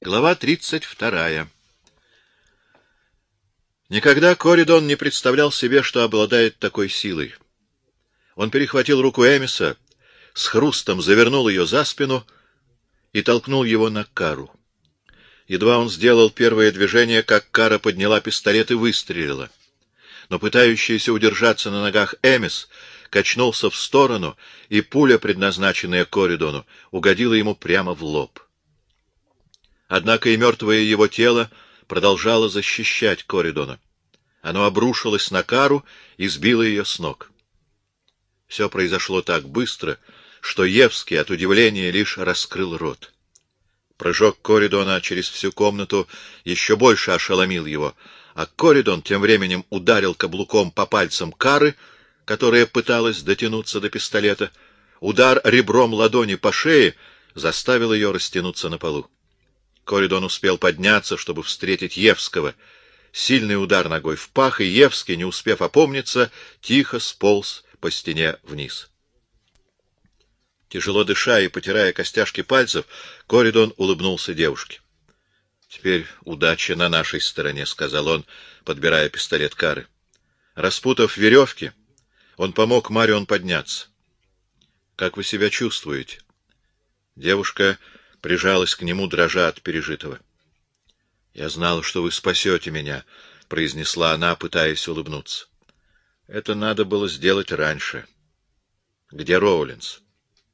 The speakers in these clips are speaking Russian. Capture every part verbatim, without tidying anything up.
Глава тридцать вторая. Никогда Коридон не представлял себе, что обладает такой силой. Он перехватил руку Эмиса, с хрустом завернул ее за спину и толкнул его на Кару. Едва он сделал первое движение, как Кара подняла пистолет и выстрелила. Но пытающийся удержаться на ногах Эмис качнулся в сторону, и пуля, предназначенная Коридону, угодила ему прямо в лоб. Однако и мертвое его тело продолжало защищать Коридона. Оно обрушилось на Кару и сбило ее с ног. Все произошло так быстро, что Евский от удивления лишь раскрыл рот. Прыжок Коридона через всю комнату еще больше ошеломил его, а Коридон тем временем ударил каблуком по пальцам Кары, которая пыталась дотянуться до пистолета. Удар ребром ладони по шее заставил ее растянуться на полу. Коридон успел подняться, чтобы встретить Евского. Сильный удар ногой в пах, и Евский, не успев опомниться, тихо сполз по стене вниз. Тяжело дыша и потирая костяшки пальцев, Коридон улыбнулся девушке. — Теперь удача на нашей стороне, — сказал он, подбирая пистолет Кары. Распутав веревки, он помог Марион подняться. — Как вы себя чувствуете? Девушка прижалась к нему, дрожа от пережитого. — Я знала, что вы спасете меня, — произнесла она, пытаясь улыбнуться. — Это надо было сделать раньше. — Где Роулинс?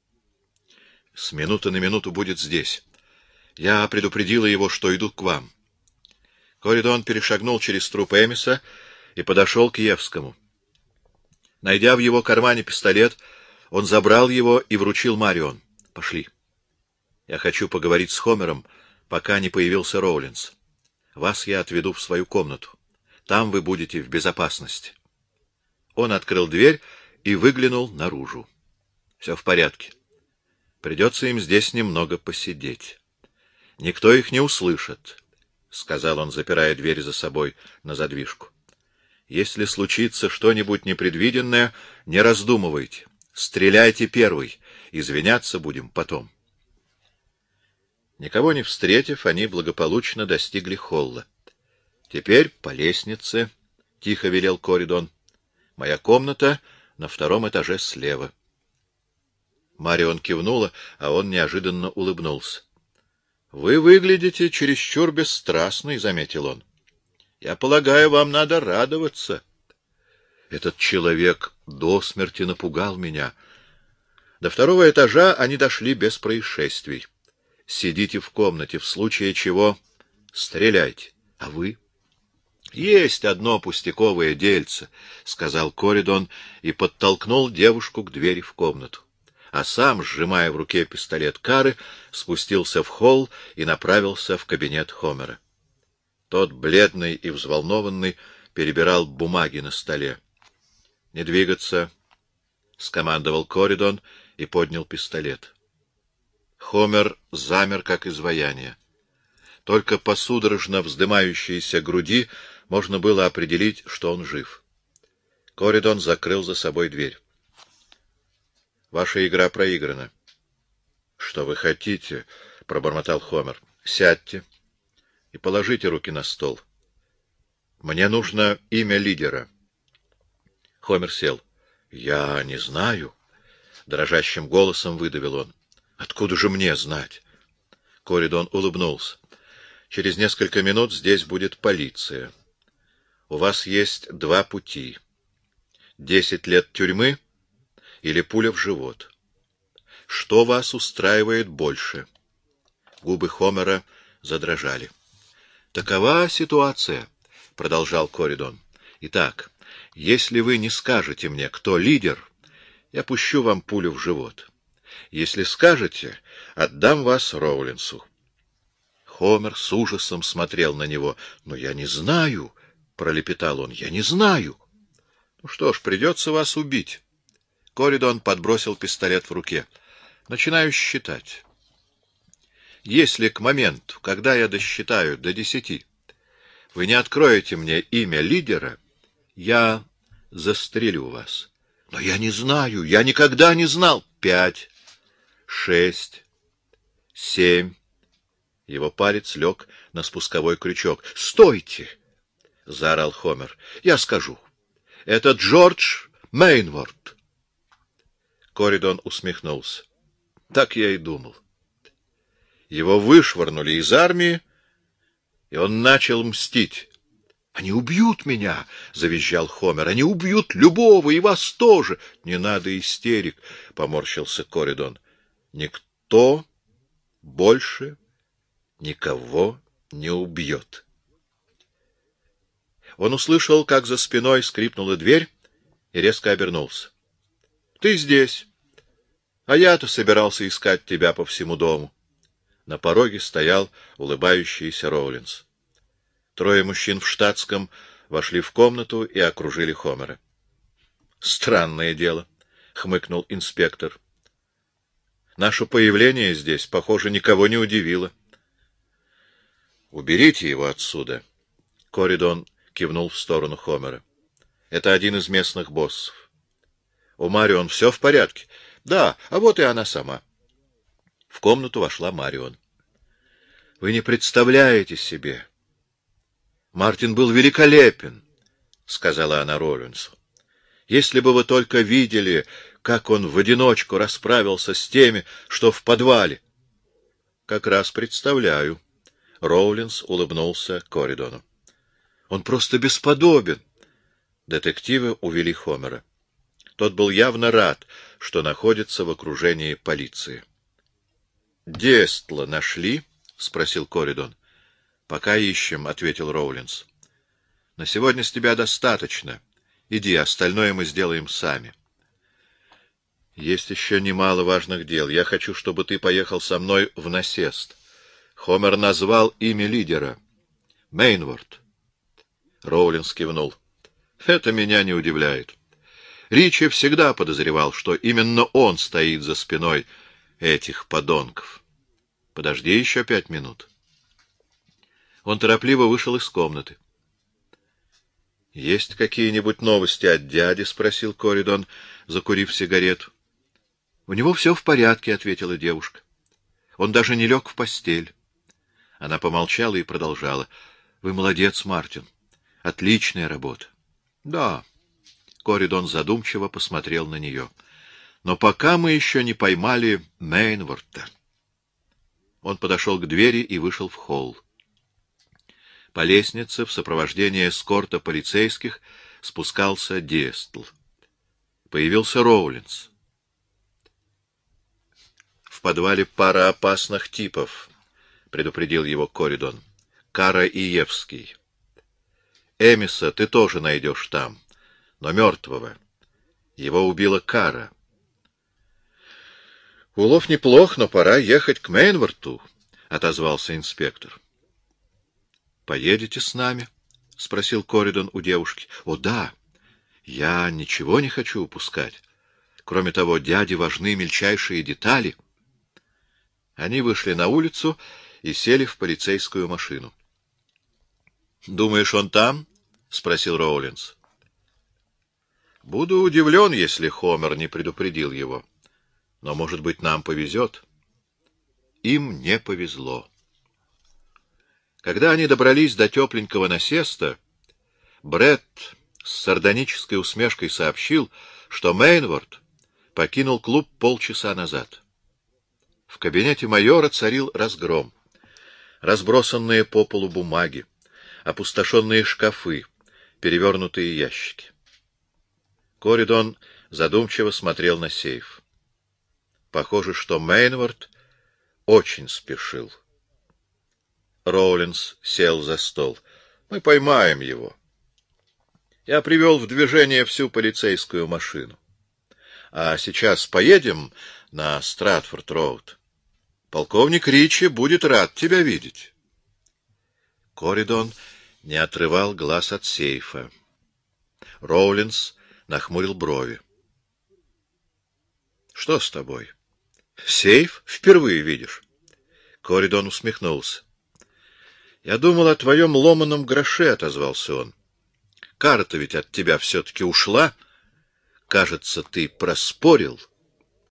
— С минуты на минуту будет здесь. Я предупредила его, что иду к вам. Коридон перешагнул через труп Эмиса и подошел к Евскому. Найдя в его кармане пистолет, он забрал его и вручил Марион. — Пошли. Я хочу поговорить с Хомером, пока не появился Роулинс. Вас я отведу в свою комнату. Там вы будете в безопасности. Он открыл дверь и выглянул наружу. Все в порядке. Придется им здесь немного посидеть. Никто их не услышит, — сказал он, запирая дверь за собой на задвижку. Если случится что-нибудь непредвиденное, не раздумывайте. Стреляйте первый, извиняться будем потом. Никого не встретив, они благополучно достигли холла. — Теперь по лестнице, — тихо велел Коридон. — Моя комната на втором этаже слева. Марион кивнула, а он неожиданно улыбнулся. — Вы выглядите чересчур бесстрастный, — заметил он. — Я полагаю, вам надо радоваться. Этот человек до смерти напугал меня. До второго этажа они дошли без происшествий. Сидите в комнате, в случае чего стреляйте. А вы? — Есть одно пустяковое дельце, — сказал Коридон и подтолкнул девушку к двери в комнату. А сам, сжимая в руке пистолет Кары, спустился в холл и направился в кабинет Хомера. Тот, бледный и взволнованный, перебирал бумаги на столе. — Не двигаться, — скомандовал Коридон и поднял пистолет. Хомер замер, как изваяние. Только по судорожно вздымающейся груди можно было определить, что он жив. Коридон закрыл за собой дверь. — Ваша игра проиграна. — Что вы хотите? — пробормотал Хомер. — Сядьте и положите руки на стол. Мне нужно имя лидера. Хомер сел. — Я не знаю, — дрожащим голосом выдавил он. — Откуда же мне знать? Коридон улыбнулся. — Через несколько минут здесь будет полиция. У вас есть два пути. Десять лет тюрьмы или пуля в живот. Что вас устраивает больше? Губы Хомера задрожали. — Такова ситуация, — продолжал Коридон. — Итак, если вы не скажете мне, кто лидер, я пущу вам пулю в живот. Если скажете, отдам вас Роулинсу. Хомер с ужасом смотрел на него. — Но я не знаю, — пролепетал он, — я не знаю. — Ну что ж, придется вас убить. Коридон подбросил пистолет в руке. — Начинаю считать. Если к моменту, когда я досчитаю до десяти, вы не откроете мне имя лидера, я застрелю вас. Но я не знаю, я никогда не знал. Пять, шесть, семь, Его палец лег на спусковой крючок. — Стойте! — заорал Хомер. — Я скажу. Это Джордж Мейнворт. Коридон усмехнулся. Так я и думал. Его вышвырнули из армии, и он начал мстить. — Они убьют меня! — завизжал Хомер. — Они убьют любого, и вас тоже! — Не надо истерик! — поморщился Коридон. — Никто больше никого не убьет. Он услышал, как за спиной скрипнула дверь, и резко обернулся. — Ты здесь, а я-то собирался искать тебя по всему дому. На пороге стоял улыбающийся Роулинс. Трое мужчин в штатском вошли в комнату и окружили Хомера. — Странное дело, — хмыкнул инспектор. — Наше появление здесь, похоже, никого не удивило. — Уберите его отсюда. Коридон кивнул в сторону Хомера. — Это один из местных боссов. — У Марион все в порядке? — Да, а вот и она сама. В комнату вошла Марион. — Вы не представляете себе. Мартин был великолепен, — сказала она Роулинсу. — Если бы вы только видели, как он в одиночку расправился с теми, что в подвале. — Как раз представляю. Роулинс улыбнулся Коридону. — Он просто бесподобен. Детективы увели Хомера. Тот был явно рад, что находится в окружении полиции. — Дестла нашли? — спросил Коридон. — Пока ищем, — ответил Роулинс. — На сегодня с тебя достаточно. Иди, остальное мы сделаем сами. — Есть еще немало важных дел. Я хочу, чтобы ты поехал со мной в насест. Хомер назвал имя лидера. Мейнворт. Роулинс кивнул. — Это меня не удивляет. Ричи всегда подозревал, что именно он стоит за спиной этих подонков. Подожди еще пять минут. Он торопливо вышел из комнаты. — Есть какие-нибудь новости от дяди? — спросил Коридон, закурив сигарету. — У него все в порядке, — ответила девушка. Он даже не лег в постель. Она помолчала и продолжала. — Вы молодец, Мартин. Отличная работа. — Да. Коридон задумчиво посмотрел на нее. — Но пока мы еще не поймали Мейнворта. Он подошел к двери и вышел в холл. По лестнице в сопровождении эскорта полицейских спускался Дестл. Появился Роулинс. — В подвале пара опасных типов, — предупредил его Коридон. — Кара и Евский. Эмиса ты тоже найдешь там, но мертвого. Его убила Кара. — Улов неплох, но пора ехать к Мейнворту, — отозвался инспектор. — Поедете с нами? — спросил Коридон у девушки. — О, да. Я ничего не хочу упускать. Кроме того, дяде важны мельчайшие детали. Они вышли на улицу и сели в полицейскую машину. — Думаешь, он там? — спросил Роулинс. — Буду удивлен, если Хомер не предупредил его. Но, может быть, нам повезет. Им не повезло. Когда они добрались до тепленького насеста, Бретт с сардонической усмешкой сообщил, что Мейнворт покинул клуб полчаса назад. В кабинете майора царил разгром. Разбросанные по полу бумаги, опустошенные шкафы, перевернутые ящики. Коридон задумчиво смотрел на сейф. Похоже, что Мейнворт очень спешил. Роулинс сел за стол. — Мы поймаем его. Я привел в движение всю полицейскую машину. А сейчас поедем на Стратфорд-роуд. Полковник Ричи будет рад тебя видеть. Коридон не отрывал глаз от сейфа. Роулинс нахмурил брови. — Что с тобой? Сейф впервые видишь? Коридон усмехнулся. — Я думал о твоем ломаном гроше, — отозвался он. — Кара-то ведь от тебя все-таки ушла. Кажется, ты проспорил. —